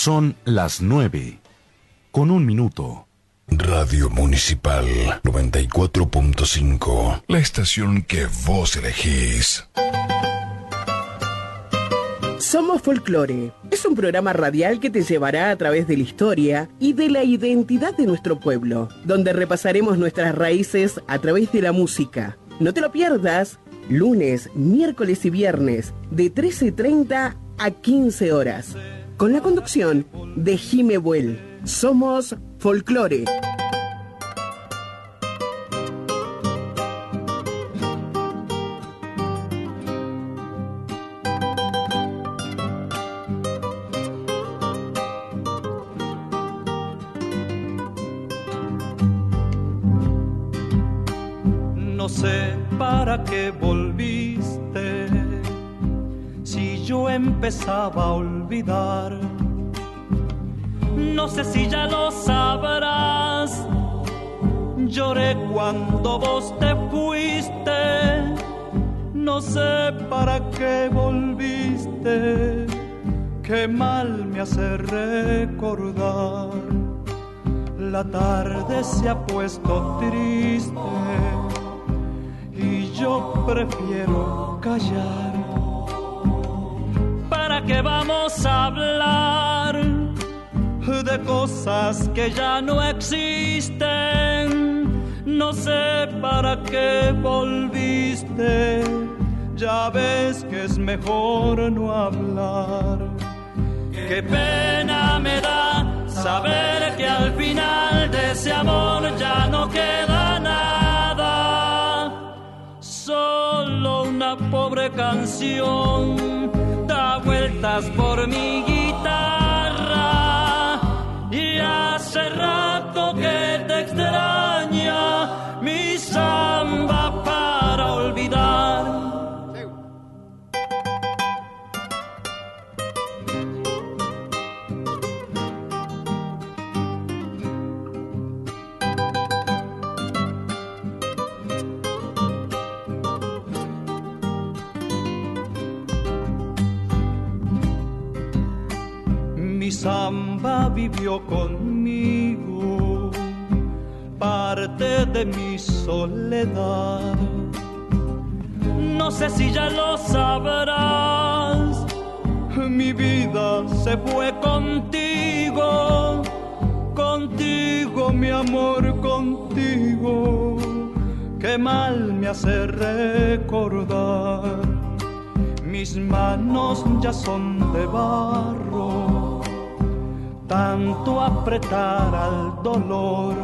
Son las 9:01. Radio Municipal 94.5. La estación que vos elegís. Somos Folclore. Es un programa radial que te llevará a través de la historia y de la identidad de nuestro pueblo, donde repasaremos nuestras raíces a través de la música. No te lo pierdas, lunes, miércoles y viernes, de 13:30 a 15 horas, con la conducción de Jime Buell. Somos Folclore. No sé para qué volviste, si yo empezaba a olvidar. No sé si ya lo sabrás, lloré cuando vos te fuiste. No sé para qué volviste, qué mal me hace recordar. La tarde se ha puesto triste y yo prefiero callar. ¿Para qué vamos a hablar de cosas que ya no existen? No sé para qué volviste, ya ves que es mejor no hablar. Qué pena me da saber que al final de ese amor ya no queda nada, solo una pobre canción da vueltas por mi guitarra. Y hace rato que te extraña mi samba para olvidar. Mi samba vivió conmigo, parte de mi soledad. No sé si ya lo sabrás, mi vida se fue contigo, contigo mi amor, contigo. Qué mal me hace recordar, mis manos ya son de barro, tanto apretar al dolor.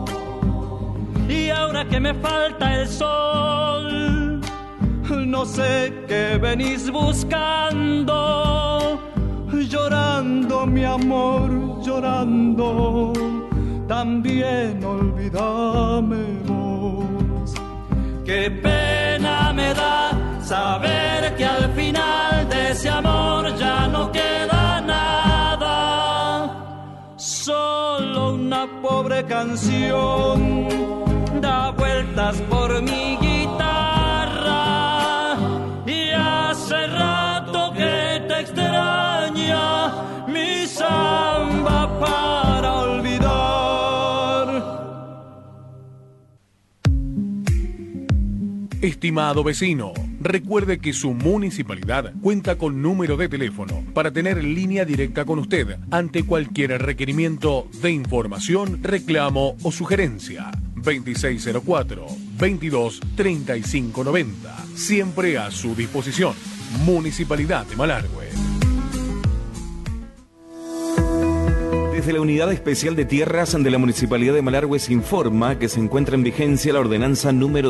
Y ahora que me falta el sol, no sé qué venís buscando, llorando mi amor, llorando, también olvídame vos. Qué pena me da saber que al final de ese amor ya no queda nada, solo una pobre canción da vueltas por mi guitarra. Y hace rato que te extraña mi samba para olvidar. Estimado vecino, recuerde que su municipalidad cuenta con número de teléfono para tener línea directa con usted ante cualquier requerimiento de información, reclamo o sugerencia. 2604-223590. Siempre a su disposición. Municipalidad de Malargüe. Desde la Unidad Especial de Tierras de la Municipalidad de Malargüe se informa que se encuentra en vigencia la ordenanza número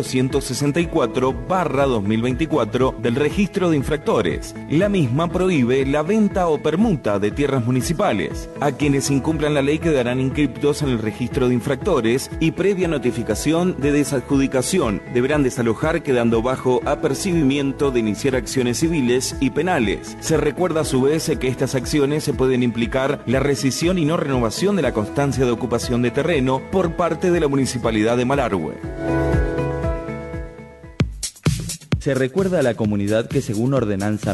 2264/2024 del registro de infractores. La misma prohíbe la venta o permuta de tierras municipales. A quienes incumplan la ley quedarán inscriptos en el registro de infractores y previa notificación de desadjudicación deberán desalojar, quedando bajo apercibimiento de iniciar acciones civiles y penales. Se recuerda a su vez que estas acciones se pueden implicar la rescisión y no renovación de la constancia de ocupación de terreno por parte de la Municipalidad de Malargüe. Se recuerda a la comunidad que según Ordenanza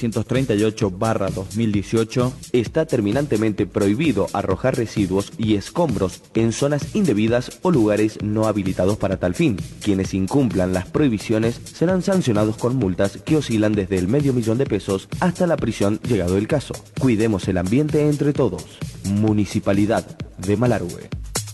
1938/2018 está terminantemente prohibido arrojar residuos y escombros en zonas indebidas o lugares no habilitados para tal fin. Quienes incumplan las prohibiciones serán sancionados con multas que oscilan desde el $500,000 de pesos hasta la prisión llegado el caso. Cuidemos el ambiente entre todos. Municipalidad de Malargüe.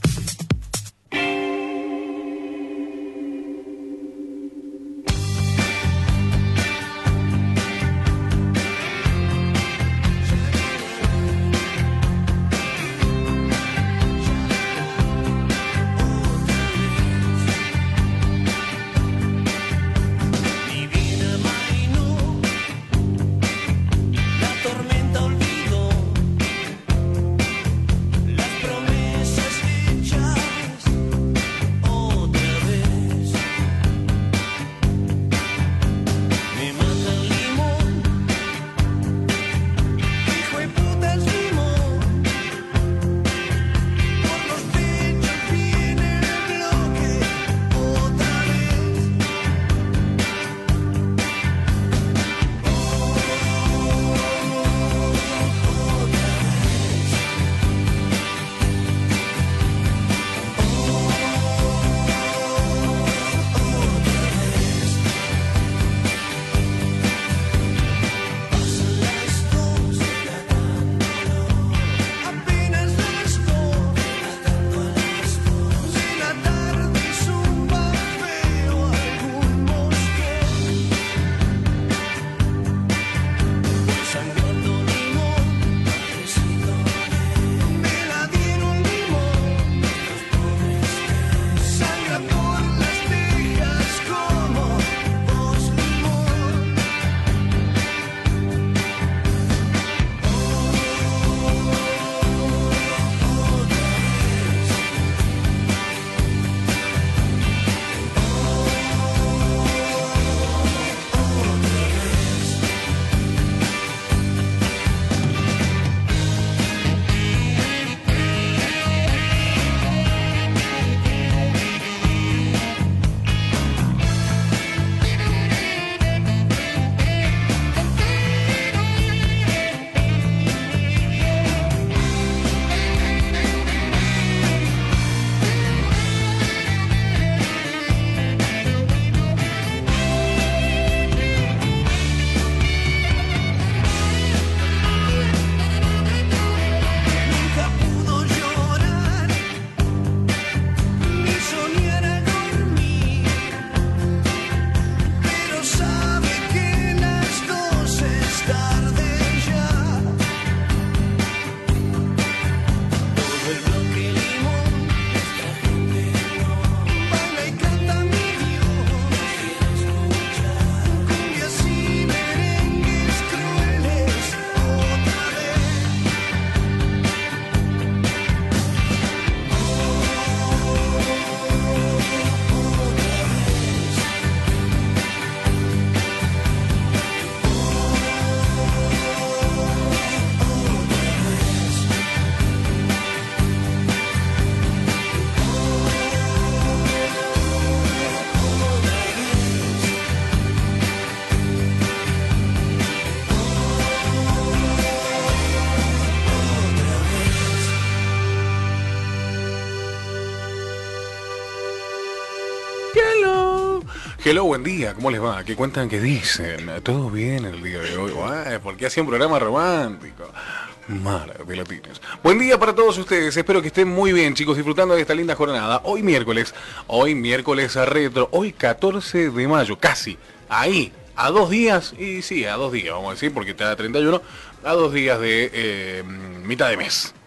Hello, buen día, ¿cómo les va? ¿Qué cuentan? ¿Qué dicen? ¿Todo bien el día de hoy? ¿Por qué hacía un programa romántico? Mala de latines. Buen día para todos ustedes, espero que estén muy bien, chicos, disfrutando de esta linda jornada. Hoy miércoles a retro, hoy 14 de mayo, casi, ahí, a 2 días, y sí, a 2 días, vamos a decir, porque está 31, a 2 días de mitad de mes.